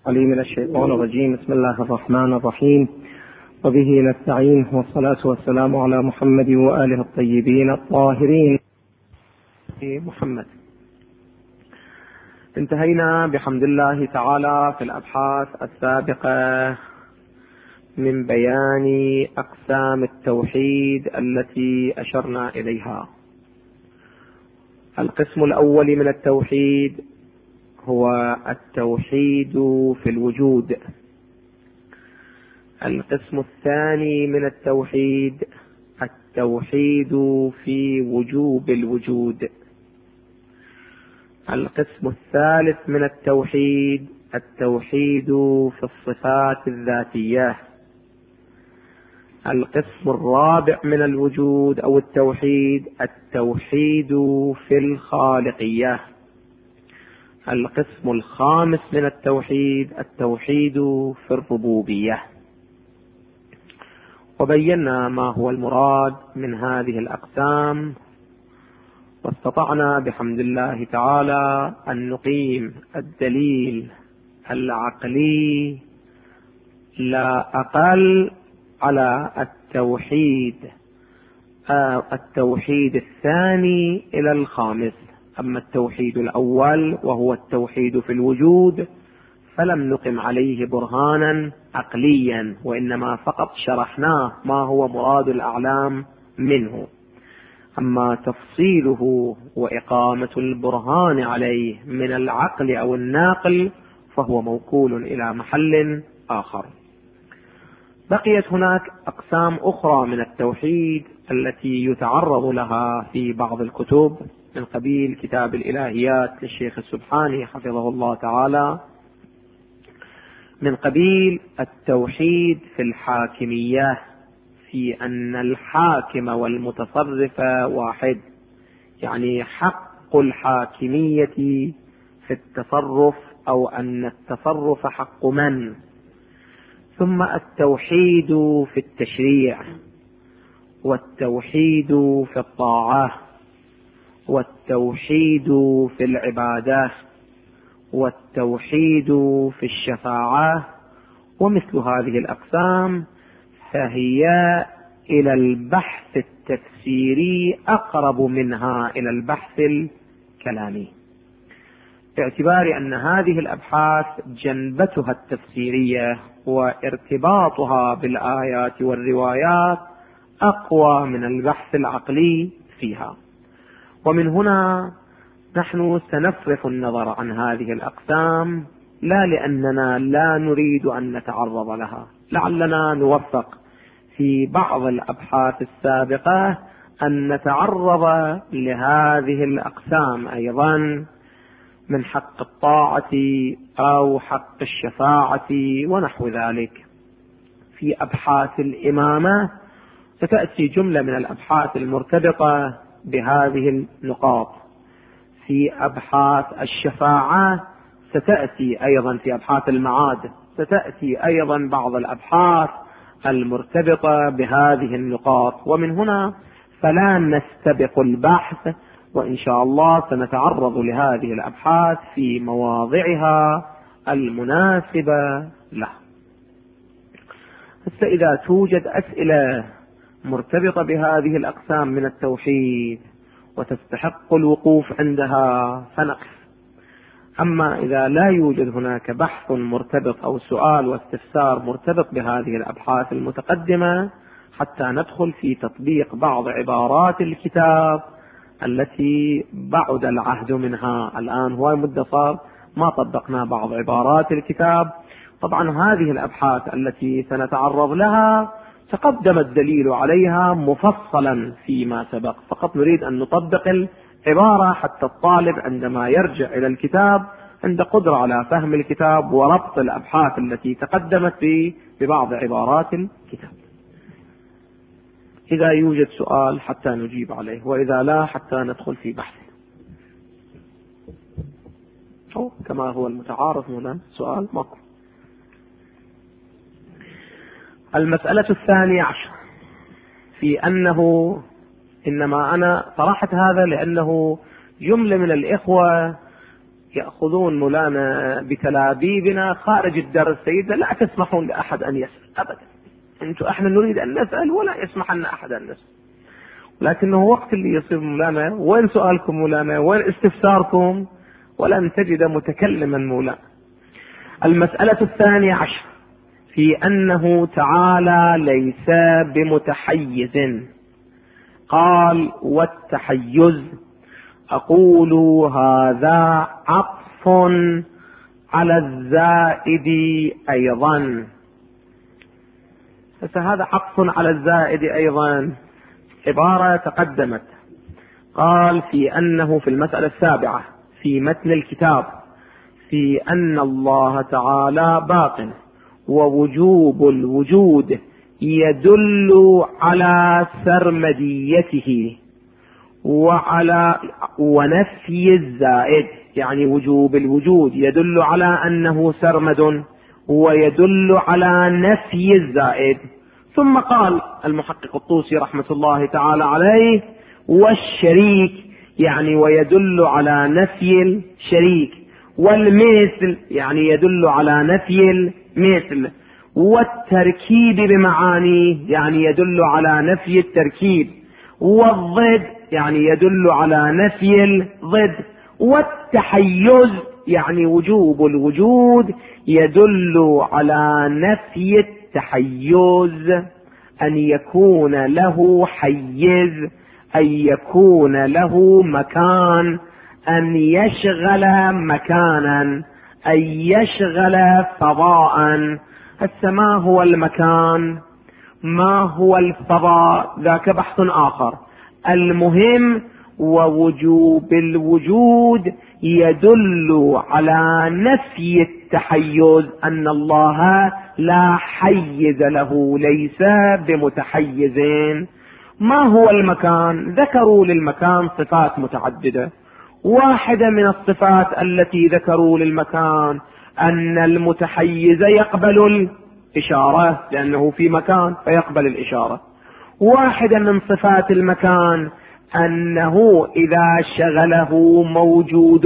العليم من الشيطان الرجيم. بسم الله الرحمن الرحيم، وبه نستعين، والصلاة والسلام على محمد وآله الطيبين الطاهرين. محمد. انتهينا بحمد الله تعالى في الأبحاث السابقة من بيان أقسام التوحيد التي أشرنا إليها. القسم الأول من التوحيد هو التوحيد في الوجود. القسم الثاني من التوحيد التوحيد في وجوب الوجود. القسم الثالث من التوحيد التوحيد في الصفات الذاتية. القسم الرابع من الوجود أو التوحيد التوحيد في الخالقية. القسم الخامس من التوحيد التوحيد في الربوبية. وبينا ما هو المراد من هذه الأقسام، واستطعنا بحمد الله تعالى أن نقيم الدليل العقلي لا أقل على التوحيد الثاني إلى الخامس. أما التوحيد الأول وهو التوحيد في الوجود فلم نقم عليه برهانا عقليا، وإنما فقط شرحناه ما هو مراد الأعلام منه. أما تفصيله وإقامة البرهان عليه من العقل أو الناقل فهو موكول إلى محل آخر. بقيت هناك أقسام أخرى من التوحيد التي يتعرض لها في بعض الكتب من قبيل كتاب الإلهيات للشيخ السبحاني حفظه الله تعالى، من قبيل التوحيد في الحاكمية، في أن الحاكم والمتصرف واحد، يعني حق الحاكمية في التصرف أو أن التصرف حق من. ثم التوحيد في التشريع، والتوحيد في الطاعة، والتوحيد في العبادة، والتوحيد في الشفاعة، ومثل هذه الأقسام فهي إلى البحث التفسيري أقرب منها إلى البحث الكلامي، باعتبار أن هذه الأبحاث جنبتها التفسيرية وارتباطها بالآيات والروايات أقوى من البحث العقلي فيها. ومن هنا نحن سنصرف النظر عن هذه الأقسام، لا لأننا لا نريد أن نتعرض لها، لعلنا نوفق في بعض الأبحاث السابقة أن نتعرض لهذه الأقسام أيضا، من حق الطاعة أو حق الشفاعة ونحو ذلك. في أبحاث الإمامة ستأتي جملة من الأبحاث المرتبطة بهذه النقاط. في أبحاث الشفاعة ستأتي أيضا، في أبحاث المعاد ستأتي أيضا بعض الأبحاث المرتبطة بهذه النقاط. ومن هنا فلا نستبق البحث، وإن شاء الله سنتعرض لهذه الأبحاث في مواضعها المناسبة له. إذا توجد أسئلة مرتبطة بهذه الأقسام من التوحيد وتستحق الوقوف عندها فنقف. أما إذا لا يوجد هناك بحث مرتبط أو سؤال واستفسار مرتبط بهذه الأبحاث المتقدمة، حتى ندخل في تطبيق بعض عبارات الكتاب التي بعد العهد منها. الآن هو مدة صار ما طبقنا بعض عبارات الكتاب. طبعا هذه الأبحاث التي سنتعرض لها تقدم الدليل عليها مفصلا فيما سبق، فقط نريد أن نطبق العبارة حتى الطالب عندما يرجع إلى الكتاب عنده قدرة على فهم الكتاب وربط الأبحاث التي تقدمت ببعض عبارات الكتاب. إذا يوجد سؤال حتى نجيب عليه، وإذا لا حتى ندخل في بحث كما هو المتعارف هنا. سؤال ماكو. المسألة 12 في أنه، إنما أنا طرحت هذا لأنه جملة من الإخوة يأخذون مولانا بتلابيبنا خارج الدرس سيدنا، لا تسمحون لأحد أن يسأل أبدا، احنا نريد أن نسأل ولا يسمح لنا أحد أن نسأل. لكنه وقت اللي يصير مولانا وين سؤالكم مولانا، وين استفساركم، ولن تجد متكلما مولانا. المسألة 12 في أنه تعالى ليس بمتحيز. قال والتحيز أقول هذا عطف على الزائد أيضا. فهذا عطف على الزائد أيضا عبارة تقدمت. قال في أنه في المسألة 7 في متن الكتاب في أن الله تعالى باق ووجوب الوجود يدل على سرمديته وعلى ونفي الزائد، يعني وجوب الوجود يدل على أنه سرمد ويدل على نفي الزائد. ثم قال المحقق الطوسي رحمة الله تعالى عليه والشريك، يعني ويدل على نفي الشريك، والمثل يعني يدل على نفي المثل، والتركيب بمعانيه يعني يدل على نفي التركيب، والضد يعني يدل على نفي الضد، والتحيز يعني وجوب الوجود يدل على نفي التحيز، أن يكون له حيز، أن يكون له مكان، أن يشغل مكانا، أن يشغل فضاء. ما هو المكان، ما هو الفضاء، ذاك بحث آخر. المهم ووجوب الوجود يدل على نفي التحيز، أن الله لا حيز له، ليس بمتحيزين. ما هو المكان؟ ذكروا للمكان صفات متعددة. واحدة من الصفات التي ذكروا للمكان أن المتحيز يقبل الإشارة لأنه في مكان فيقبل الإشارة. واحدة من صفات المكان أنه إذا شغله موجود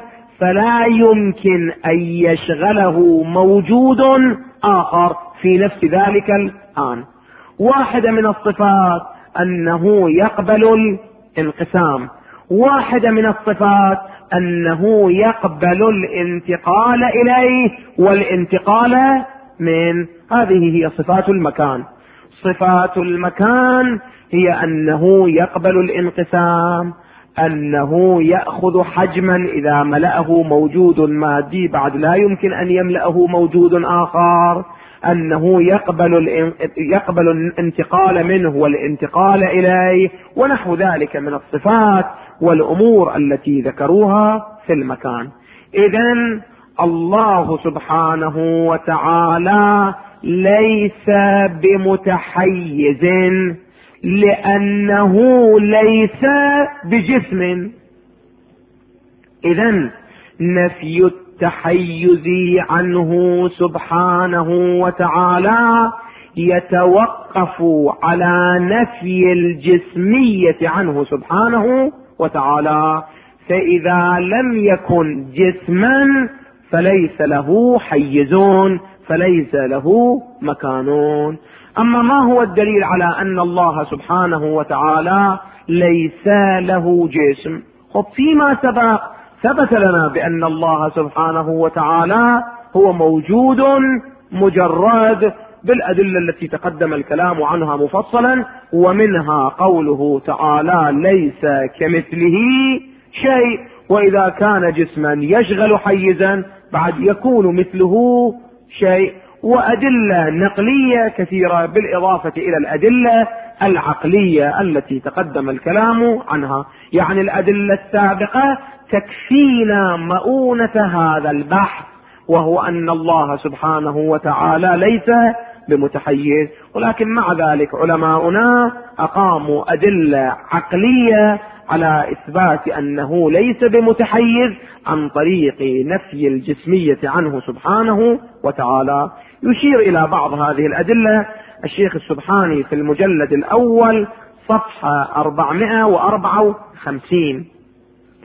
فلا يمكن أن يشغله موجود آخر في نفس ذلك الآن. واحدة من الصفات أنه يقبل الانقسام. واحدة من الصفات أنه يقبل الانتقال إليه والانتقال من. هذه هي صفات المكان. صفات المكان هي أنه يقبل الانقسام، أنه يأخذ حجما إذا ملأه موجود مادي بعد لا يمكن أن يملأه موجود آخر، أنه يقبل الانتقال منه والانتقال إليه، ونحو ذلك من الصفات والأمور التي ذكروها في المكان. إذن الله سبحانه وتعالى ليس بمتحيز لأنه ليس بجسم. إذن نفي التحيز عنه سبحانه وتعالى يتوقف على نفي الجسمية عنه سبحانه وتعالى. فإذا لم يكن جسما فليس له حيزون، فليس له مكانون. أما ما هو الدليل على أن الله سبحانه وتعالى ليس له جسم؟ فيما سبق ثبت لنا بأن الله سبحانه وتعالى هو موجود مجرد بالأدلة التي تقدم الكلام عنها مفصلا، ومنها قوله تعالى ليس كمثله شيء، وإذا كان جسما يشغل حيزا بعد يكون مثله شيء. وأدلة نقلية كثيرة بالإضافة إلى الأدلة العقلية التي تقدم الكلام عنها. يعني الأدلة السابقة تكفينا مؤونة هذا البحث، وهو أن الله سبحانه وتعالى ليس بمتحيز. ولكن مع ذلك علماؤنا أقاموا أدلة عقلية على إثبات أنه ليس بمتحيز عن طريق نفي الجسمية عنه سبحانه وتعالى. يشير إلى بعض هذه الأدلة الشيخ السبحاني في المجلد الأول صفحة 454.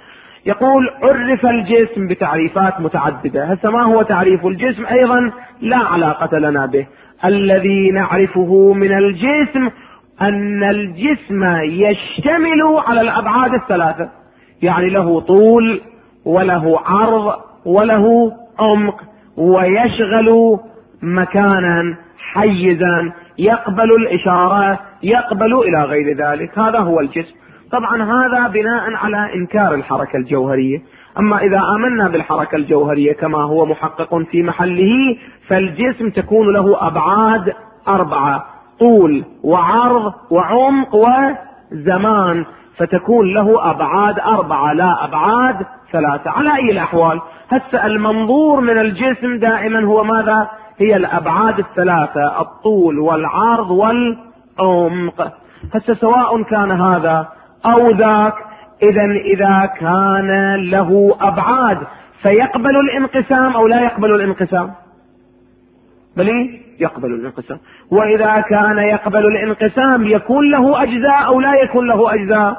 يقول عرف الجسم بتعريفات متعددة. هسه ما هو تعريف الجسم أيضا لا علاقة لنا به. الذي نعرفه من الجسم أن الجسم يشتمل على الأبعاد الثلاثة، يعني له طول وله عرض وله عمق، ويشغل مكانا حيزا، يقبل الإشارة، يقبل إلى غير ذلك. هذا هو الجسم. طبعا هذا بناء على إنكار الحركة الجوهرية. أما إذا آمنا بالحركة الجوهرية كما هو محقق في محله، فالجسم تكون له أبعاد 4: طول وعرض وعمق وزمان، فتكون له أبعاد 4 لا أبعاد 3 على أي الأحوال. هسه المنظور من الجسم دائما هو ماذا؟ هي الأبعاد الثلاثة: الطول والعرض والعمق. هسه سواء كان هذا أو ذاك، إذا كان له أبعاد فيقبل الانقسام أو لا يقبل الانقسام؟ بل يقبل الانقسام. وإذا كان يقبل الانقسام يكون له أجزاء أو لا يكون له أجزاء؟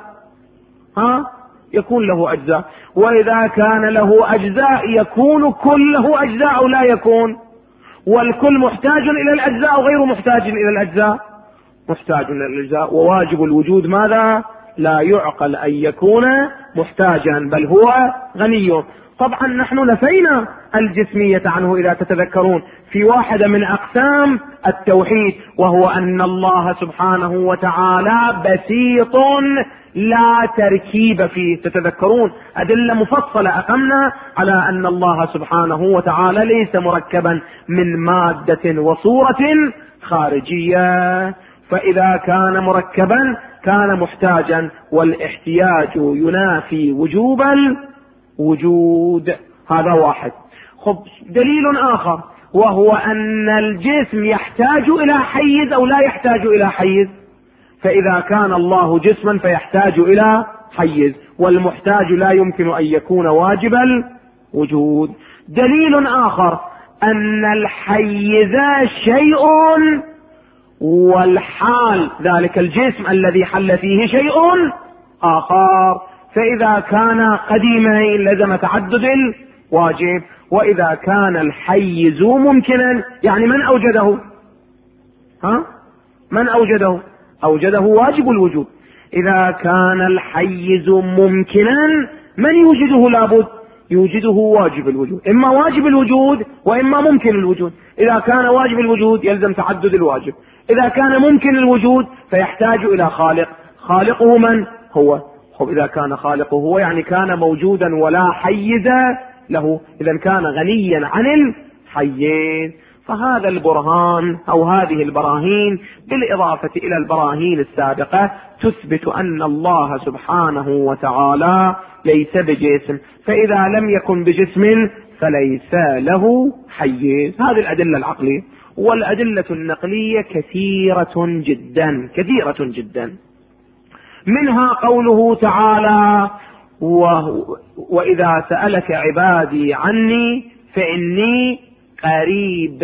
يكون له أجزاء. وإذا كان له أجزاء يكون كله أجزاء أو لا يكون؟ والكل محتاج إلى الأجزاء وغير محتاج إلى الأجزاء؟ محتاج إلى الأجزاء. وواجب الوجود ماذا؟ لا يعقل أن يكون محتاجا، بل هو غني. طبعا نحن نفينا الجسمية عنه إذا تتذكرون في واحدة من أقسام التوحيد، وهو أن الله سبحانه وتعالى بسيط لا تركيب فيه. تتذكرون أدلة مفصلة أقمنا على أن الله سبحانه وتعالى ليس مركبا من مادة وصورة خارجية، فإذا كان مركبا كان محتاجا، والاحتياج ينافي وجوب الوجود. هذا واحد. دليل آخر وهو أن الجسم يحتاج إلى حيز أو لا يحتاج إلى حيز. فإذا كان الله جسما فيحتاج إلى حيز، والمحتاج لا يمكن أن يكون واجب الوجود. دليل آخر أن الحيز شيء والحال ذلك الجسم الذي حل فيه شيء آخر. فإذا كان قديمين لزم تعدد الواجب، وإذا كان الحيز ممكنا يعني من أوجده؟ من أوجده؟ أوجده واجب الوجود. إذا كان الحيز ممكنا من يوجده؟ لابد يوجده واجب الوجود، إما واجب الوجود وإما ممكن الوجود. إذا كان واجب الوجود يلزم تعدد الواجب، إذا كان ممكن الوجود فيحتاج إلى خالق. خالقه من هو؟ إذا كان خالقه هو يعني كان موجودا ولا حيز له، إذا كان غنيا عن الحيز. فهذا البرهان أو هذه البراهين بالإضافة إلى البراهين السابقة تثبت أن الله سبحانه وتعالى ليس بجسم، فإذا لم يكن بجسم فليس له حيز. هذه الأدلة العقلية. والأدلة النقلية كثيرة جدا كثيرة جدا. منها قوله تعالى: وإذا سألك عبادي عني فإني قريب.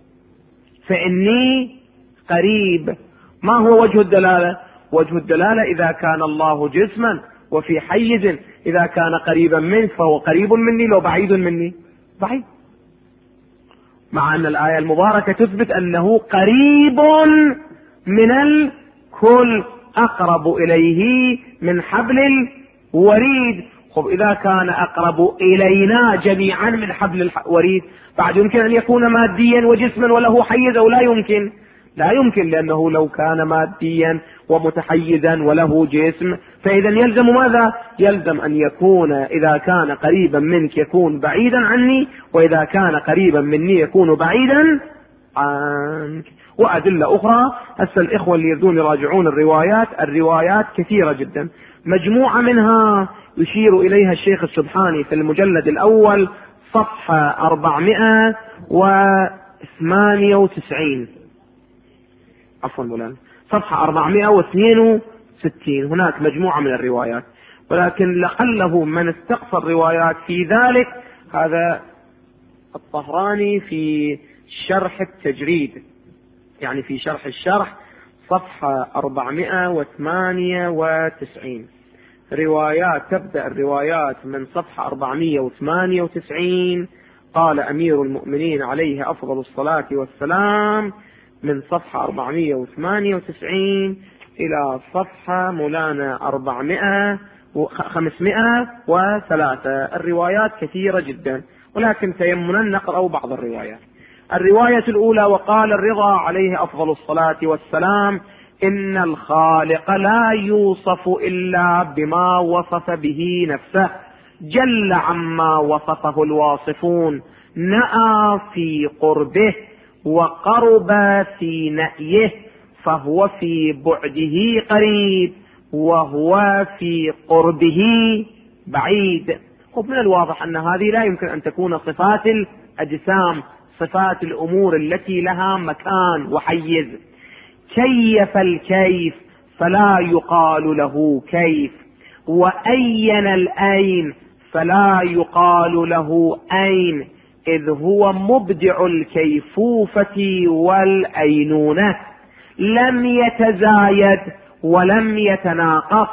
فإني قريب. ما هو وجه الدلالة؟ وجه الدلالة إذا كان الله جسما وفي حيز، إذا كان قريبا منك فهو قريب مني، لو بعيد مني بعيد. مع أن الآية المباركة تثبت أنه قريب من الكل، أقرب إليه من حبل الوريد. إذا كان أقرب إلينا جميعا من حبل الوريد، بعد يمكن أن يكون ماديا وجسما وله حيز أو لا يمكن؟ لا يمكن، لأنه لو كان ماديا ومتحيزا وله جسم فإذا يلزم ماذا؟ يلزم أن يكون إذا كان قريبا منك يكون بعيدا عني، وإذا كان قريبا مني يكون بعيدا عنك. وأدلة أخرى. هسه الإخوة اللي يريدون يراجعون الروايات كثيرة جدا، مجموعة منها يشير إليها الشيخ السبحاني في المجلد الأول صفحة 498 عفوا مولانا صفحة 462. هناك مجموعة من الروايات، ولكن لعله من استقصى الروايات في ذلك هذا الطهراني في شرح التجريد، يعني في شرح الشرح صفحة 498. روايات تبدأ الروايات من صفحة 498. قال أمير المؤمنين عليه أفضل الصلاة والسلام من صفحة 498 إلى صفحة مولانا 503. الروايات كثيرة جدا، ولكن تيمنا نقرأ بعض الروايات. الرواية الأولى: وقال الرضا عليه أفضل الصلاة والسلام: إن الخالق لا يوصف إلا بما وصف به نفسه، جل عما وصفه الواصفون، نأى في قربه وقرب في نأيه، فهو في بعده قريب وهو في قربه بعيد. من الواضح أن هذه لا يمكن أن تكون صفات الأجسام، صفات الأمور التي لها مكان وحيز. كيف الكيف فلا يقال له كيف، وأين الأين فلا يقال له أين، إذ هو مبدع الكيفوفة والأينونة، لم يتزايد ولم يتناقص،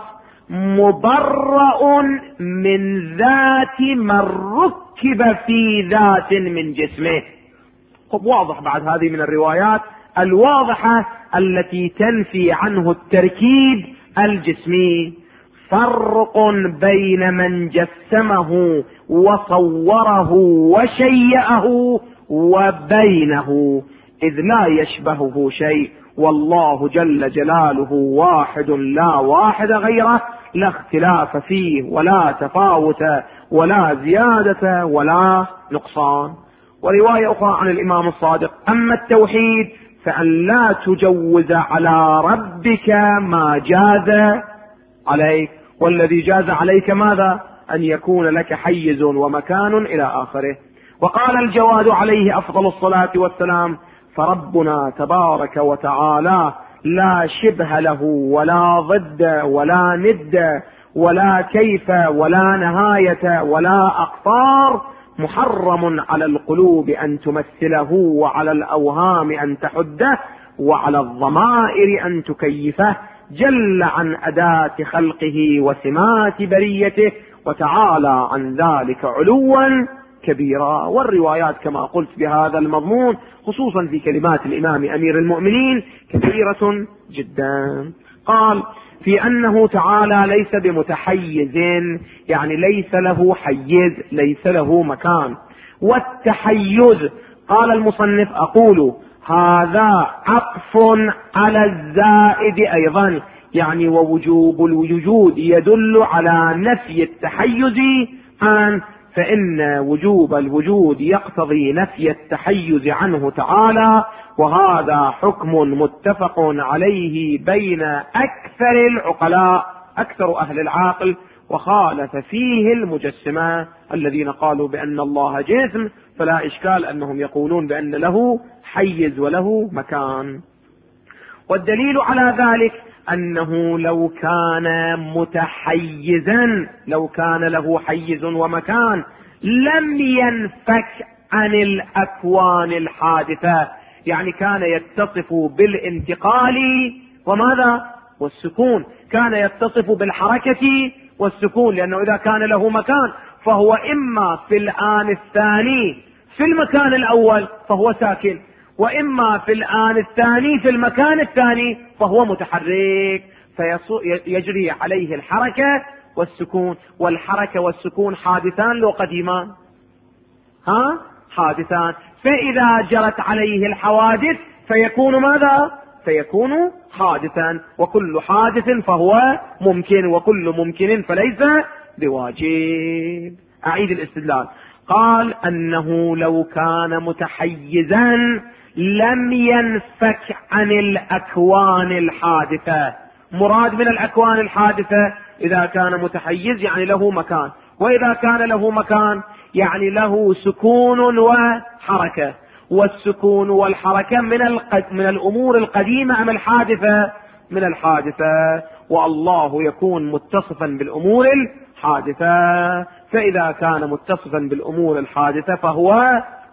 مبرأ من ذات من ركب في ذات من جسمه. واضح بعد هذه من الروايات الواضحة التي تنفي عنه التركيب الجسمي. فرق بين من جسمه وصوره وشيئه وبينه، إذ لا يشبهه شيء، والله جل جلاله واحد لا واحد غيره، لا اختلاف فيه ولا تفاوت ولا زيادة ولا نقصان. ورواية أخرى عن الإمام الصادق: أما التوحيد فأن لا تجوز على ربك ما جاز عليك، والذي جاز عليك ماذا؟ أن يكون لك حيز ومكان إلى آخره. وقال الجواد عليه أفضل الصلاة والسلام: فربنا تبارك وتعالى لا شبه له ولا ضد ولا ند ولا كيف ولا نهاية ولا أقطار، محرم على القلوب أن تمثله، وعلى الأوهام أن تحده، وعلى الضمائر أن تكيفه، جل عن أداة خلقه وسمات بريته، وتعالى عن ذلك علوا كبيرا. والروايات كما قلت بهذا المضمون خصوصا في كلمات الإمام أمير المؤمنين كثيرة جدا. قال: في أنه تعالى ليس بمتحيز، يعني ليس له حيز، ليس له مكان. والتحيز قال المصنف: أقول هذا عطف على الزائد أيضا، يعني ووجوب الوجود يدل على نفي التحيز عنه، فإن وجوب الوجود يقتضي نفي التحيز عنه تعالى، وهذا حكم متفق عليه بين أكثر العقلاء، أكثر أهل العاقل، وخالف فيه المجسمة الذين قالوا بأن الله جسم، فلا إشكال أنهم يقولون بأن له حيز وله مكان. والدليل على ذلك أنه لو كان متحيزا، لو كان له حيز ومكان، لم ينفك عن الأكوان الحادثة، يعني كان يتصف بالانتقال وماذا؟ والسكون، كان يتصف بالحركة والسكون، لأنه إذا كان له مكان فهو إما في الآن الثاني في المكان الأول فهو ساكن، وإما في الآن الثاني في المكان الثاني فهو متحرك، فيجري عليه الحركة والسكون. والحركة والسكون حادثان لو قديمان؟ حادثان. فإذا جرت عليه الحوادث فيكون ماذا؟ فيكون حادثا، وكل حادث فهو ممكن، وكل ممكن فليس بواجب. أعيد الاستدلال. قال: أنه لو كان متحيزا لم ينفك عن الأكوان الحادثة. مراد من الأكوان الحادثة إذا كان متحيز يعني له مكان، وإذا كان له مكان يعني له سكون وحركة. والسكون والحركة من الأمور القديمة أم الحادثة؟ من الحادثة، والله يكون متصفا بالأمور الحادثة، فإذا كان متصفا بالأمور الحادثة فهو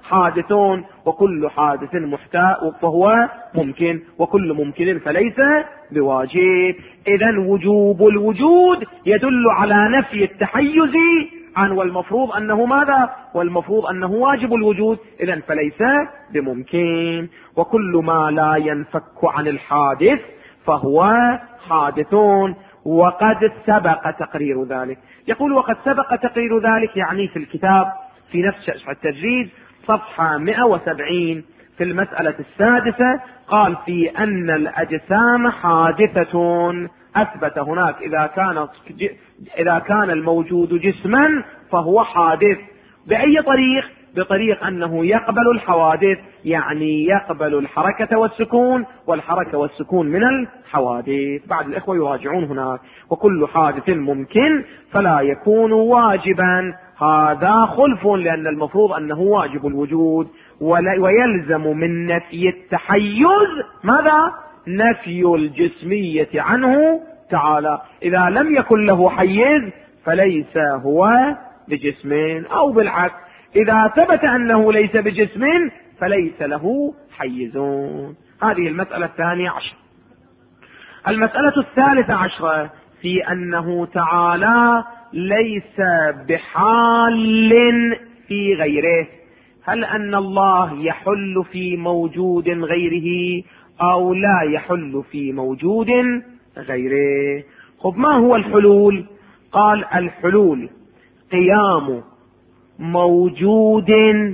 حادثون، وكل حادث فهو ممكن، وكل ممكن فليس بواجب. إذن وجوب الوجود يدل على نفي التحيز عن، والمفروض أنه ماذا؟ والمفروض أنه واجب الوجود، إذن فليس بممكن. وكل ما لا ينفك عن الحادث فهو حادثون، وقد سبق تقرير ذلك. يقول وقد سبق تقرير ذلك، يعني في الكتاب في نفس شرح التجريد صفحة 170 في المسألة السادسة قال في أن الأجسام حادثة، أثبت هناك إذا كان الموجود جسما فهو حادث. بأي طريق؟ بطريق أنه يقبل الحوادث، يعني يقبل الحركة والسكون، والحركة والسكون من الحوادث. بعض الإخوة يراجعون هناك. وكل حادث ممكن فلا يكون واجبا، هذا خلف، لأن المفروض أنه واجب الوجود. ويلزم من نفي التحيز ماذا؟ نفي الجسمية عنه تعالى. إذا لم يكن له حيز فليس هو بجسم، أو بالعكس إذا ثبت أنه ليس بجسم فليس له حيزون. هذه المسألة 12. المسألة 13 في أنه تعالى ليس بحال في غيره. هل أن الله يحل في موجود غيره أو لا يحل في موجود غيره؟ خب ما هو الحلول؟ قال الحلول قيام موجود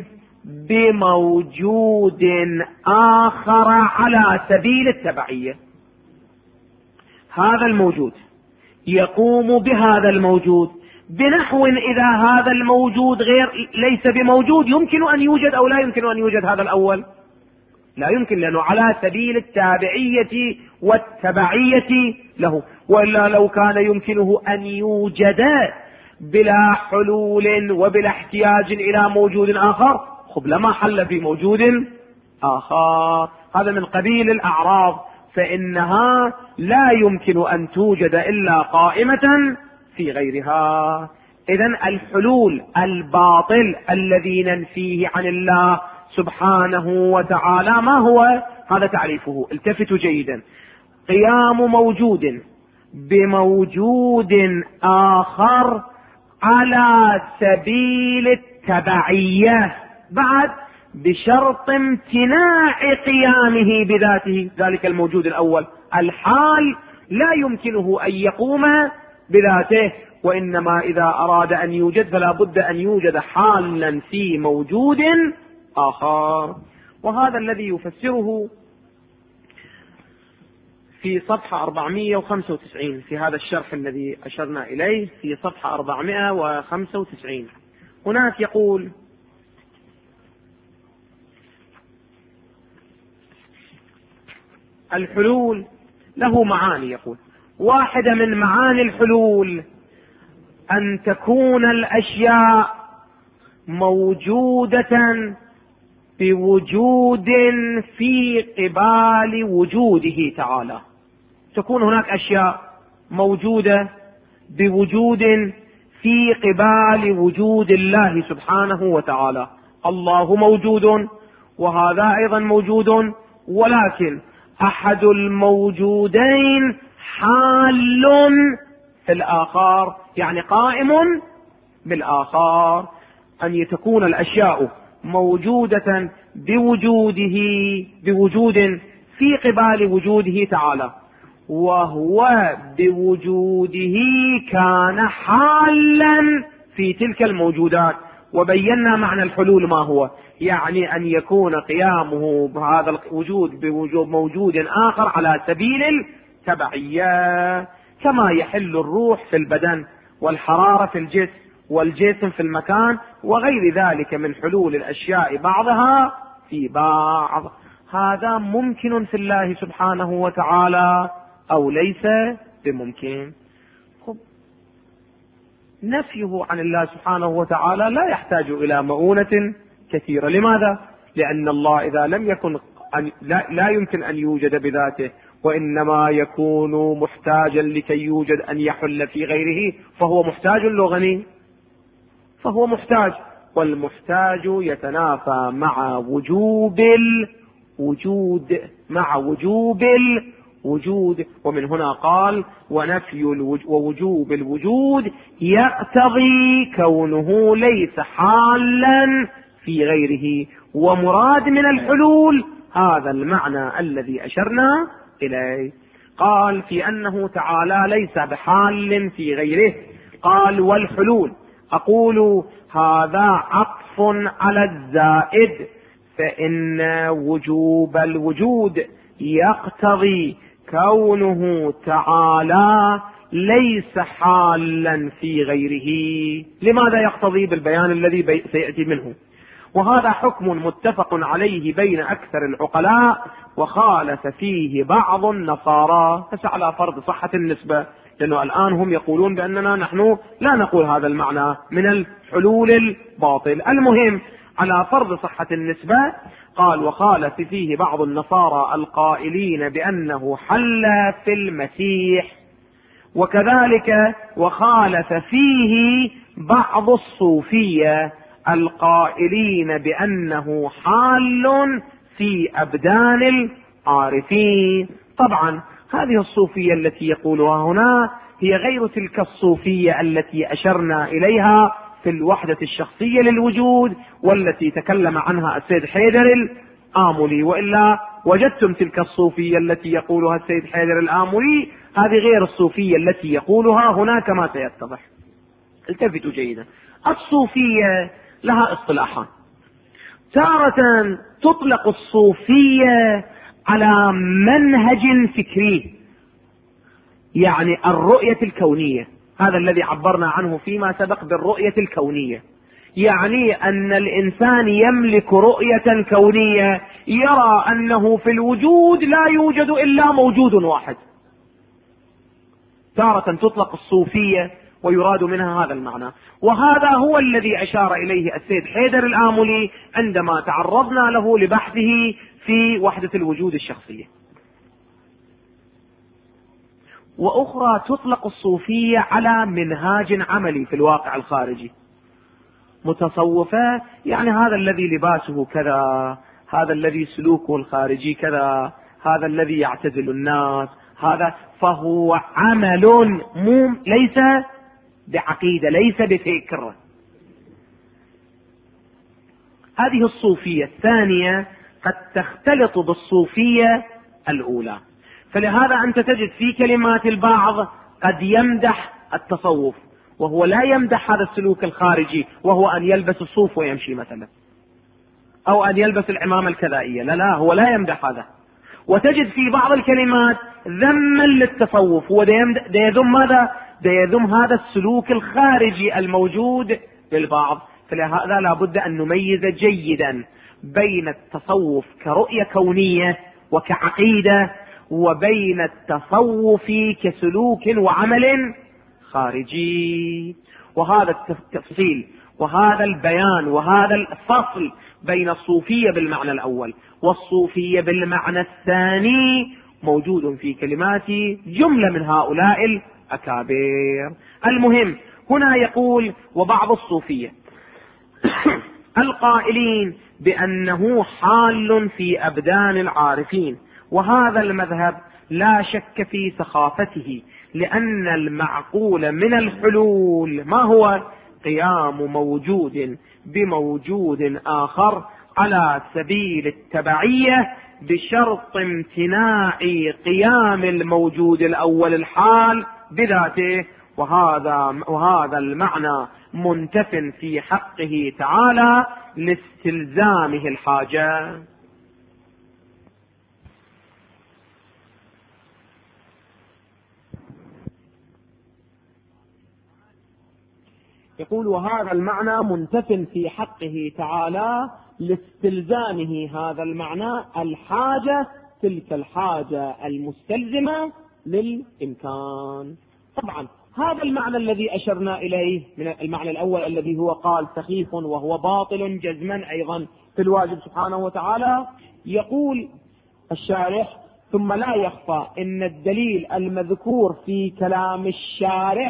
بموجود آخر على سبيل التبعية. هذا الموجود يقوم بهذا الموجود بنحو إذا هذا الموجود ليس بموجود يمكن أن يوجد أو لا يمكن أن يوجد. هذا الأول لا يمكن، لأنه على سبيل التابعية والتبعية له، وإلا لو كان يمكنه أن يوجد بلا حلول وبلا احتياج إلى موجود آخر خب لما حل في موجود آخر. هذا من قبيل الأعراض، فإنها لا يمكن أن توجد إلا قائمة في غيرها. إذن الحلول الباطل الذي ننفيه عن الله سبحانه وتعالى ما هو؟ هذا تعريفه، التفتوا جيدا. قيام موجود بموجود آخر على سبيل التبعية، بعد بشرط امتناع قيامه بذاته. ذلك الموجود الأول الحال لا يمكنه أن يقوم بذاته، وإنما إذا أراد أن يوجد فلا بد أن يوجد حالا في موجود آخر. وهذا الذي يفسره في صفحة 495 في هذا الشرح الذي أشرنا إليه، في صفحة 495 هناك يقول الحلول له معاني. يقول واحدة من معاني الحلول أن تكون الأشياء موجودة بوجود في قبال وجوده تعالى. تكون هناك أشياء موجودة بوجود في قبال وجود الله سبحانه وتعالى. الله موجود وهذا أيضا موجود، ولكن أحد الموجودين حال في الآخر، يعني قائم بالآخر. أن تكون الأشياء موجودة بوجود في قبال وجوده تعالى، وهو بوجوده كان حالا في تلك الموجودات. وبينا معنى الحلول ما هو، يعني أن يكون قيامه بهذا الوجود بوجود موجود آخر على سبيل التبعية، كما يحل الروح في البدن والحرارة في الجسم والجسم في المكان وغير ذلك من حلول الأشياء بعضها في بعض. هذا ممكن في الله سبحانه وتعالى أو ليس بممكن؟ نفيه عن الله سبحانه وتعالى لا يحتاج إلى مؤونة كثيرة. لماذا؟ لأن الله إذا لم يكن لا يمكن أن يوجد بذاته، وإنما يكون محتاجا لكي يوجد أن يحل في غيره، فهو محتاج لو غني، فهو محتاج. والمحتاج يتنافى مع وجوب الوجود. ومن هنا قال ونفي ووجوب الوجود يقتضي كونه ليس حالا في غيره. ومراد من الحلول هذا المعنى الذي أشرنا إليه. قال في أنه تعالى ليس بحال في غيره. قال والحلول أقول هذا عطف على الزائد، فإن وجوب الوجود يقتضي كونه تعالى ليس حالا في غيره. لماذا يقتضي؟ بالبيان الذي سيأتي منه. وهذا حكم متفق عليه بين أكثر العقلاء، وخالف فيه بعض النصارى، بس على فرض صحة النسبة، لأنه الآن هم يقولون بأننا نحن لا نقول هذا المعنى من الحلول الباطل. المهم على فرض صحة النسبة، قال وخالف فيه بعض النصارى القائلين بأنه حل في المسيح، وكذلك وخالف فيه بعض الصوفية القائلين بأنه حال في أبدان العارفين. طبعا هذه الصوفية التي يقولها هنا هي غير تلك الصوفية التي أشرنا إليها في الوحدة الشخصية للوجود، والتي تكلم عنها السيد حيدر الآملي. وإلا وجدتم تلك الصوفية التي يقولها السيد حيدر الآملي، هذه غير الصوفية التي يقولها هنا كما سيتضح. التفتوا جيدا. الصوفية لها اصطلاحات. تارة تطلق الصوفية على منهج فكري، يعني الرؤية الكونية، هذا الذي عبرنا عنه فيما سبق بالرؤية الكونية، يعني أن الإنسان يملك رؤية كونية يرى أنه في الوجود لا يوجد إلا موجود واحد. تارة تطلق الصوفية ويراد منها هذا المعنى، وهذا هو الذي أشار إليه السيد حيدر الآملي عندما تعرضنا له لبحثه في وحدة الوجود الشخصية. وأخرى تطلق الصوفية على منهاج عملي في الواقع الخارجي. متصوفة يعني هذا الذي لباسه كذا، هذا الذي سلوكه الخارجي كذا، هذا الذي يعتزل الناس، هذا فهو عمل ليس بعقيدة، ليس بفكر. هذه الصوفية الثانية قد تختلط بالصوفية الأولى، فلهذا أنت تجد في كلمات البعض قد يمدح التصوف وهو لا يمدح هذا السلوك الخارجي، وهو أن يلبس الصوف ويمشي مثلا، أو أن يلبس العمامة الكذائية، لا هو لا يمدح هذا. وتجد في بعض الكلمات ذما للتصوف، ويذم ماذا؟ يذم هذا السلوك الخارجي الموجود للبعض. فلهذا لا بد أن نميز جيدا بين التصوف كرؤية كونية وكعقيدة، وبين التصوف كسلوك وعمل خارجي. وهذا التفصيل وهذا البيان وهذا الفصل بين الصوفية بالمعنى الأول والصوفية بالمعنى الثاني موجود في كلمات جملة من هؤلاء الأكابر. المهم هنا يقول وبعض الصوفية القائلين بأنه حال في أبدان العارفين، وهذا المذهب لا شك في سخافته، لأن المعقول من الحلول ما هو؟ قيام موجود بموجود آخر على سبيل التبعية بشرط امتناع قيام الموجود الأول الحال بذاته. وهذا المعنى منتف في حقه تعالى لاستلزامه الحاجة. يقول وهذا المعنى منتف في حقه تعالى لاستلزامه هذا المعنى الحاجة، تلك الحاجة المستلزمة للإمكان. طبعا هذا المعنى الذي أشرنا إليه من المعنى الأول الذي هو قال سخيف وهو باطل جزما أيضا في الواجب سبحانه وتعالى. يقول الشارح ثم لا يخفى إن الدليل المذكور في كلام الشارح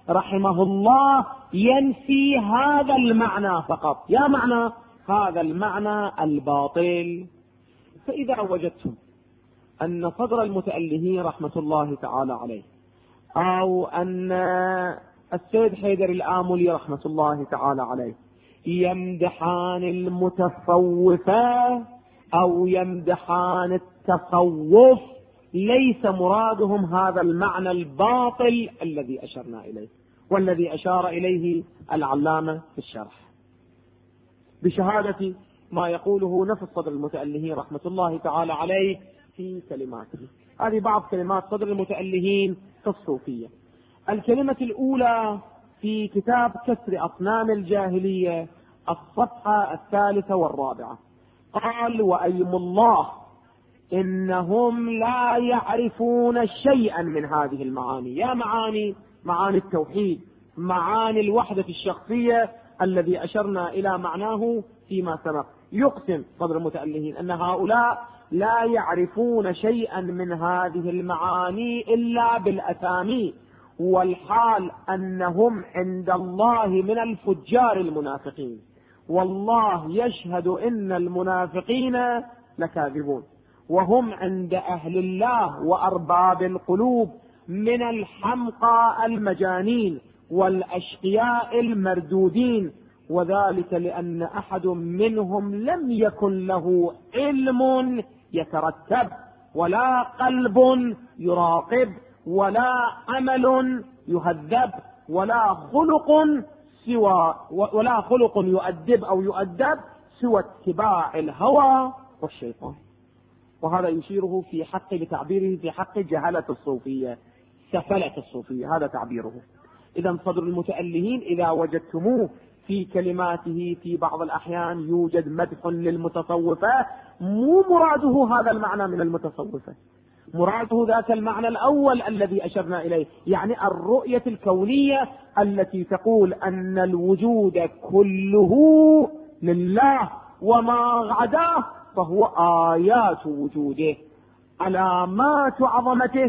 رحمه الله ينفي هذا المعنى فقط، يا معنى هذا المعنى الباطل. فإذا وجدتم أن صدر المتألهين رحمة الله تعالى عليه، أو أن السيد حيدر الآملي رحمة الله تعالى عليه يمدحان المتصوفة أو يمدحان التصوف، ليس مرادهم هذا المعنى الباطل الذي أشرنا إليه والذي أشار إليه العلامة في الشرح بشهادة ما يقوله نفس صدر المتألهين رحمة الله تعالى عليه في كلماته. هذه بعض كلمات صدر المتألهين في الصوفية. الكلمة الأولى في كتاب كسر أصنام الجاهلية الصفحة 3 و4، قال: وأيم الله إنهم لا يعرفون شيئا من هذه المعاني. يا معاني التوحيد، معاني الوحدة الشخصية الذي أشرنا إلى معناه فيما سبق. يقسم صدر المتألهين أن هؤلاء لا يعرفون شيئا من هذه المعاني إلا بالأسامي، والحال أنهم عند الله من الفجار المنافقين، والله يشهد إن المنافقين لكاذبون، وهم عند أهل الله وأرباب القلوب من الحمقى المجانين والأشقياء المردودين، وذلك لأن أحد منهم لم يكن له علم يترتب، ولا قلب يراقب، ولا عمل يهذب، ولا خلق يؤدب أو يؤدب سوى اتباع الهوى والشيطان. وهذا يشيره في حق بتعبيره في حق جهلة الصوفية، سفلة الصوفية، هذا تعبيره. إذا صدر المتألهين إذا وجدتموه في كلماته في بعض الأحيان يوجد مدح للمتصوفة، مو مراده هذا المعنى من المتصوفة، مراده ذاك المعنى الأول الذي أشرنا إليه، يعني الرؤية الكونية التي تقول أن الوجود كله لله، وما عداه فهو آيات وجوده، علامات عظمته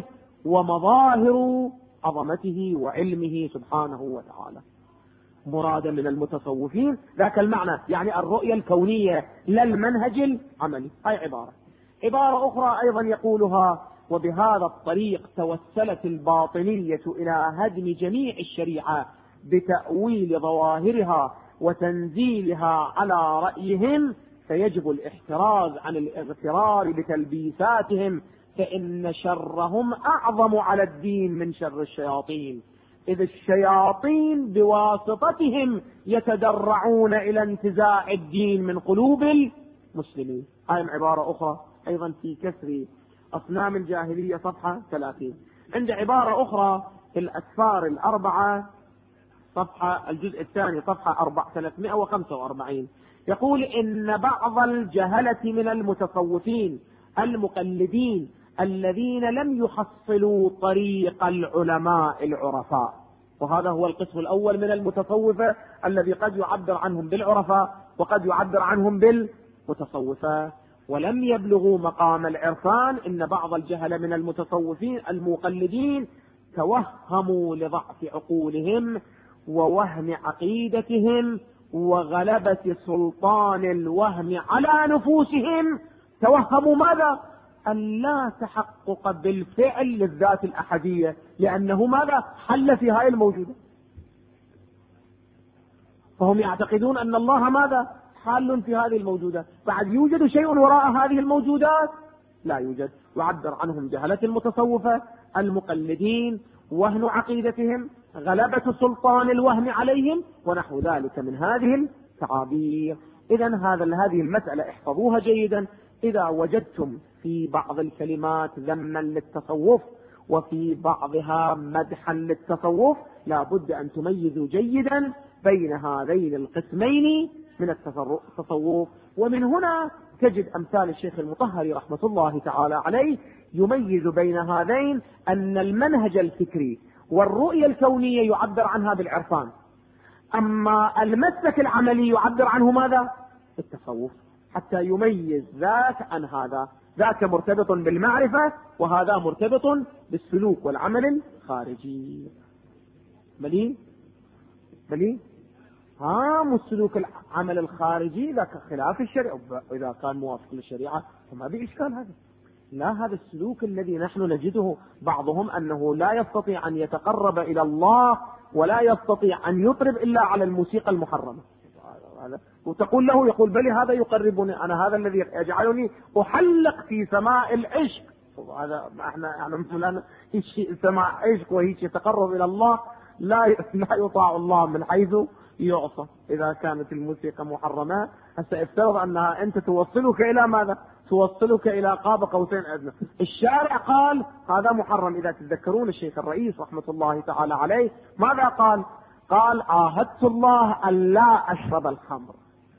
ومظاهر عظمته وعلمه سبحانه وتعالى. مراد من المتصوفين ذاك المعنى، يعني الرؤية الكونية لا المنهج العملي. هاي عبارة أخرى أيضا يقولها: وبهذا الطريق توسلت الباطنية إلى هدم جميع الشريعة بتأويل ظواهرها وتنزيلها على رأيهم، فيجب الاحتراز عن الاغترار بتلبيساتهم، فإن شرهم أعظم على الدين من شر الشياطين، إذ الشياطين بواسطتهم يتدرعون إلى انتزاع الدين من قلوب المسلمين. هاي عبارة أخرى أيضا في كسر أصنام الجاهلية صفحة 30. عند عبارة أخرى في الأسفار الأربعة صفحة الجزء الثاني صفحة 345، يقول: إن بعض الجهلة من المتصوفين المقلدين الذين لم يحصلوا طريق العلماء العرفاء، وهذا هو القسم الأول من المتصوفة الذي قد يعبر عنهم بالعرفاء وقد يعبر عنهم بالمتصوفة، ولم يبلغوا مقام العرفان. إن بعض الجهل من المتصوفين المقلدين توهموا لضعف عقولهم ووهم عقيدتهم وغلبة سلطان الوهم على نفوسهم، توهموا ماذا؟ أن لا تحقق بالفعل للذات الأحدية، لأنه ماذا؟ حل في هاي الموجودة، فهم يعتقدون أن الله ماذا؟ حال في هذه الموجودات. بعد يوجد شيء وراء هذه الموجودات؟ لا يوجد. يعبر عنهم جهلة المتصوفة المقلدين، وهن عقيدتهم، غلبة سلطان الوهم عليهم، ونحو ذلك من هذه التعابير. إذن هذه المسألة احفظوها جيدا. إذا وجدتم في بعض الكلمات ذما للتصوف وفي بعضها مدحا للتصوف، لا بد أن تميزوا جيدا بين هذين القسمين من التصوف. ومن هنا تجد أمثال الشيخ المطهري رحمة الله تعالى عليه يميز بين هذين، أن المنهج الفكري والرؤية الكونية يعبر عنها بالعرفان، أما المسلك العملي يعبر عنه ماذا؟ التصوف، حتى يميز ذاك عن هذا. ذاك مرتبط بالمعرفة وهذا مرتبط بالسلوك والعمل الخارجي. بلي مو السلوك العمل الخارجي ذاك خلاف الشريعة، وإذا كان موافق للشريعة فما بإشكال هذا. لا، هذا السلوك الذي نحن نجده بعضهم أنه لا يستطيع أن يتقرب إلى الله ولا يستطيع أن يطرب إلا على الموسيقى المحرمة، وتقول له يقول بلي هذا يقربني، أنا هذا الذي يجعلني أحلق في سماء العشق. هذا احنا يعني فلان سماء عشق وهيك يتقرب إلى الله، لا يطاع الله من حيث يعصى إذا كانت الموسيقى محرمة. هسه افترض أنها أنت توصلك إلى ماذا؟ توصلك إلى قاب قوسين أدنى. الشارع قال هذا محرم. إذا تتذكرون الشيخ الرئيس رحمة الله تعالى عليه ماذا قال؟ قال عاهدت الله أن لا أشرب الخمر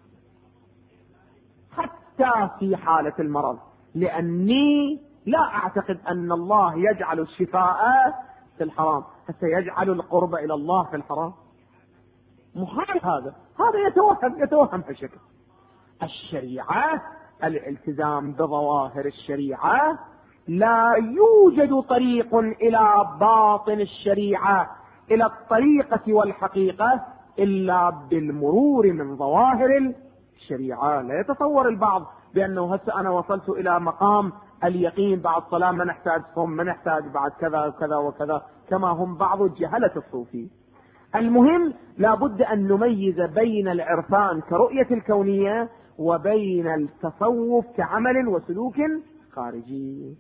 حتى في حالة المرض، لأني لا أعتقد أن الله يجعل الشفاء في الحرام، سيجعل القرب إلى الله في الحرام. محال هذا يتوهم في الشكل. الشريعة الالتزام بظواهر الشريعة، لا يوجد طريق إلى باطن الشريعة إلى الطريقة والحقيقة إلا بالمرور من ظواهر الشريعة. لا يتصور البعض بأنه هسه أنا وصلت إلى مقام اليقين بعد صلاة ما نحتاج صوم، ما نحتاج بعد كذا وكذا وكذا، كما هم بعض جهلة الصوفي. المهم لابد أن نميز بين العرفان كرؤية الكونية وبين التصوف كعمل وسلوك خارجي.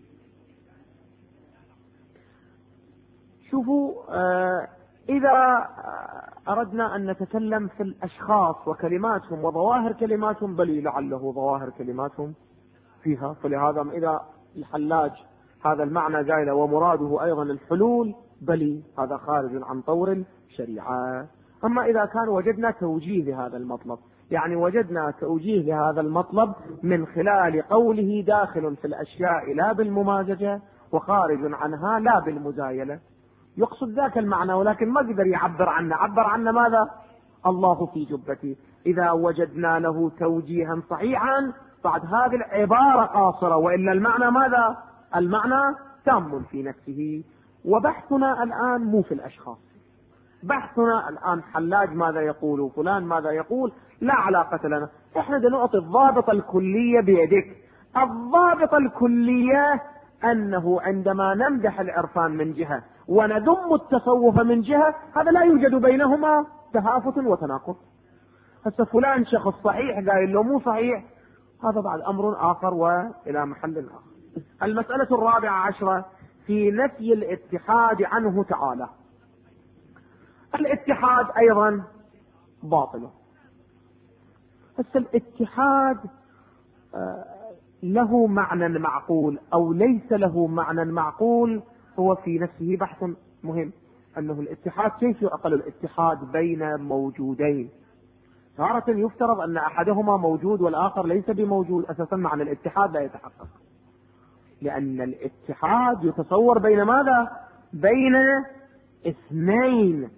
شوفوا، إذا أردنا أن نتكلم في الأشخاص وكلماتهم وظواهر كلماتهم، بل لعله ظواهر كلماتهم فيها، فلهذا إذا الحلاج هذا المعنى قايله ومراده أيضا الحلول، بل هذا خارج عن طور الشريعة. أما إذا كان وجدنا توجيه لهذا المطلب، يعني وجدنا توجيه لهذا المطلب من خلال قوله داخل في الأشياء لا بالممازجة وخارج عنها لا بالمزايلة، يقصد ذاك المعنى ولكن ما قدر يعبر عنه. عبر عنه ماذا؟ الله في جبتي. إذا وجدنا له توجيها صحيحا بعد هذه العبارة قاصرة، وإلا المعنى ماذا؟ المعنى تام في نفسه. وبحثنا الآن مو في الأشخاص، بحثنا الآن حلاج ماذا يقول، فلان ماذا يقول، لا علاقة لنا. احنا نعطي الضابط الكلية بيدك. الضابط الكلية أنه عندما نمدح العرفان من جهة وندم التصوف من جهة، هذا لا يوجد بينهما تهافت وتناقض. هسه فلان شخص صحيح قال له مو صحيح، هذا بعد أمر آخر وإلى محل آخر. المسألة الرابعة عشرة في نفي الاتحاد عنه تعالى. الاتحاد أيضا باطل. بس الاتحاد له معنى معقول أو ليس له معنى معقول، هو في نفسه بحث مهم. أنه الاتحاد كيف يعقل الاتحاد بين موجودين؟ تارة يفترض أن أحدهما موجود والآخر ليس بموجود، أساسا معنى الاتحاد لا يتحقق، لأن الاتحاد يتصور بين ماذا؟ بين اثنين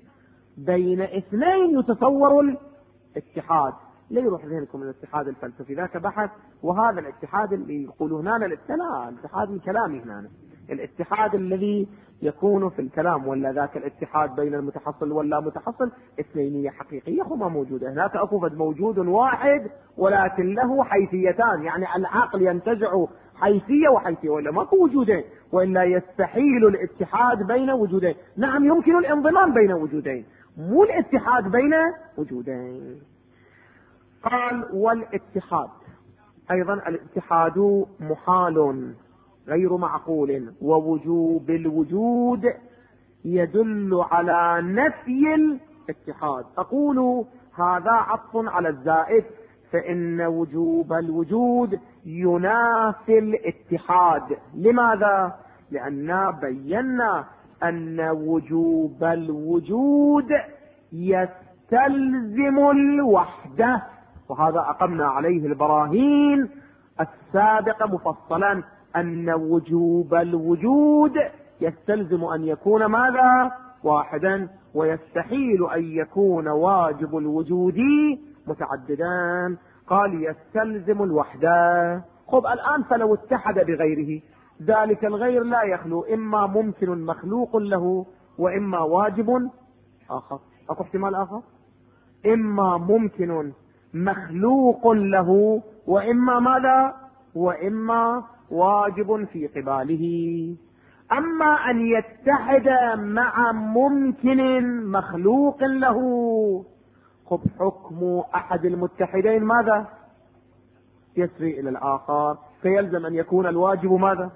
يتصور الاتحاد. لا يروح ذهنكم الاتحاد الفلسفي، ذاك بحث، وهذا الاتحاد اللي يقولون هنا الاتحاد الكلامي هنا، الاتحاد الذي يكون في الكلام، ولا ذاك الاتحاد بين المتحصل ولا متحصل، اثنينية حقيقية هما موجودة. هناك أكوفد موجود واحد ولكن له حيثيتان، يعني العقل ينتزع حيثية وحيثية، ولا ما هو وجودين، وإلا يستحيل الاتحاد بين وجودين. نعم يمكن الانضمام بين وجودين، مو الاتحاد بين وجودين. قال والاتحاد أيضا الاتحاد محال غير معقول، ووجوب الوجود يدل على نفي الاتحاد. أقول هذا عطف على الزائد، فإن وجوب الوجود ينافي الاتحاد. لماذا؟ لأننا بينا أن وجوب الوجود يستلزم الوحدة، وهذا أقمنا عليه البراهين السابقة مفصلا، أن وجوب الوجود يستلزم أن يكون ماذا؟ واحدا، ويستحيل أن يكون واجب الوجود متعددا. قال يستلزم الوحدة. خب الآن فلو اتحد بغيره، ذلك الغير لا يخلو، إما ممكن مخلوق له وإما واجب آخر. أكو احتمال آخر، إما ممكن مخلوق له، وإما ماذا؟ وإما واجب في قباله. أما أن يتحد مع ممكن مخلوق له، خب حكم أحد المتحدين ماذا؟ يسري إلى الآخر، فيلزم أن يكون الواجب ماذا؟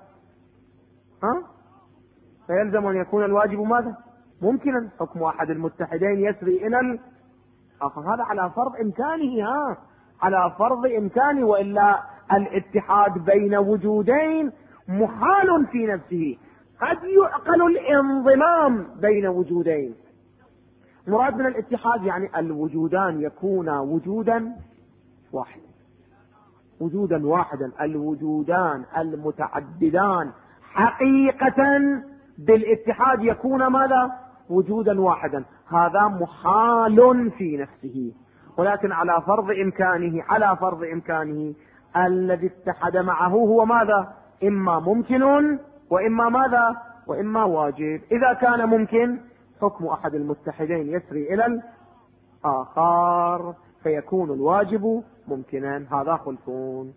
فيلزم أن يكون الواجب ماذا؟ ممكنا. حكم أحد المتحدين يسري إلى الآخر، هذا على فرض إمكانه، على فرض إمكانه، وإلا الاتحاد بين وجودين محال في نفسه. قد يعقل الانضمام بين وجودين. مراد من الاتحاد يعني الوجودان يكونا وجودا واحدا، وجودا واحدا. الوجودان المتعددان حقيقة بالاتحاد يكون ماذا؟ وجودا واحدا. هذا محال في نفسه، ولكن على فرض إمكانه، على فرض إمكانه الذي اتحد معه هو ماذا؟ إما ممكن وإما ماذا؟ وإما واجب. إذا كان ممكن حكم أحد المتحدين يسري إلى الآخر، فيكون الواجب ممكنا. هذا خلفون.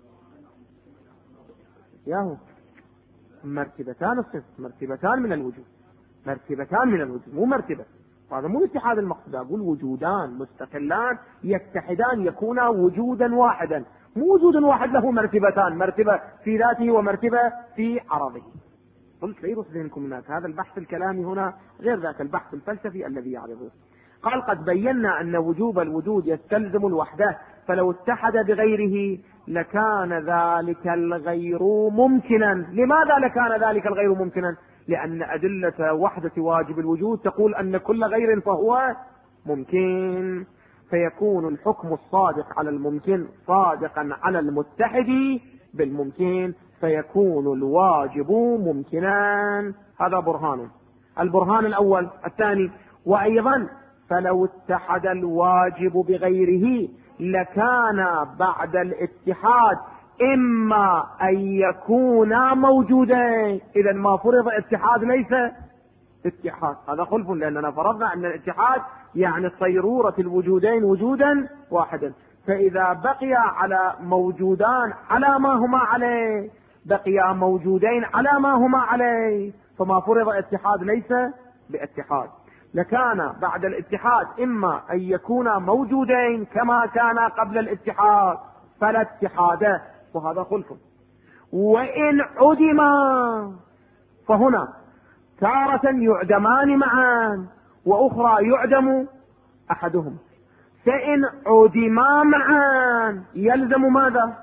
ياهو مرتبتان الصفر، مرتبتان من الوجود، مرتبتان من الوجود، مو مرتبة. هذا مو الاتحاد المقصود، أقول وجودان مستقلان يتحدان يكونا وجودا واحدا، مو وجود واحد له مرتبتان، مرتبة في ذاته ومرتبة في عرضه. قلت لا يروح ذهنكم هناك، هذا البحث الكلامي هنا غير ذاك البحث الفلسفي الذي يعرضه. قال قد بينا أن وجوب الوجود يستلزم الوحدة، فلو اتحد بغيره لكان ذلك الغير ممكنا. لماذا لكان ذلك الغير ممكنا؟ لأن أدلة وحدة واجب الوجود تقول أن كل غير فهو ممكن، فيكون الحكم الصادق على الممكن صادقا على المتحد بالممكن، فيكون الواجب ممكنا. هذا برهان. البرهان الأول. الثاني، وأيضا فلو اتحد الواجب بغيره لكان بعد الاتحاد إما أن يكونا موجودين. إذا ما فرض اتحاد ليس اتحاد، هذا خلف، لأننا فرضنا أن الاتحاد يعني صيرورة الوجودين وجودا واحدا. فإذا بقي على موجودان على ما هما عليه، بقي موجودين على ما هما عليه، فما فرض اتحاد ليس باتحاد. لكان بعد الاتحاد إما أن يكونا موجودين كما كان قبل الاتحاد فلا اتحاد، وهذا خلف. وإن عدما، فهنا تارة يعدمان معا وأخرى يعدم أحدهم. فإن عدما معا يلزم ماذا؟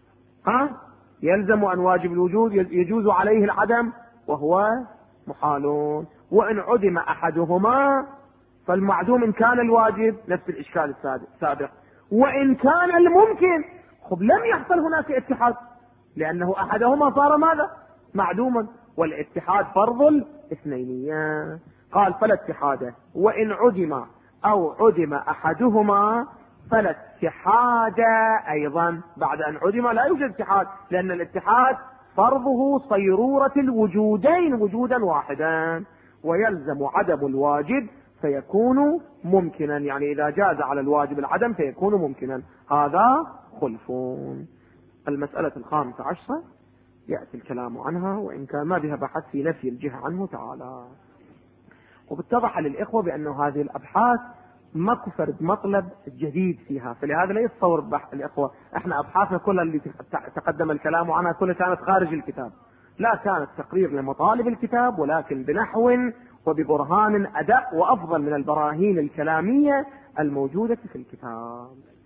يلزم أن واجب الوجود يجوز عليه العدم وهو محال. وإن عدم أحدهما فالمعدوم إن كان الواجب نفس الإشكال السابق. وإن كان الممكن، خب لم يحصل هناك اتحاد، لأنه أحدهما صار ماذا؟ معدوما، والاتحاد فرض الاثنينية. قال فلا اتحاد. وإن عدم أو عدم أحدهما فلا اتحاد أيضا. بعد أن عدم لا يوجد اتحاد، لأن الاتحاد فرضه صيرورة الوجودين وجودا واحدا، ويلزم عدم الواجب فيكون ممكنا. يعني إذا جاز على الواجب العدم فيكون ممكنا. هذا خلفون. المسألة 15 يأتي الكلام عنها، وإن كان ما بها بحث في نفي الجهة عنه تعالى. وباتضح للإخوة بأن هذه الأبحاث ماكو فرد مطلب جديد فيها، فلهذا لا يتصور الإخوة احنا أبحاثنا كلها اللي تقدم الكلام عنها كلها كانت خارج الكتاب، لا، كانت تقرير لمطالب الكتاب، ولكن بنحو وببرهان أدق وأفضل من البراهين الكلامية الموجودة في الكتاب.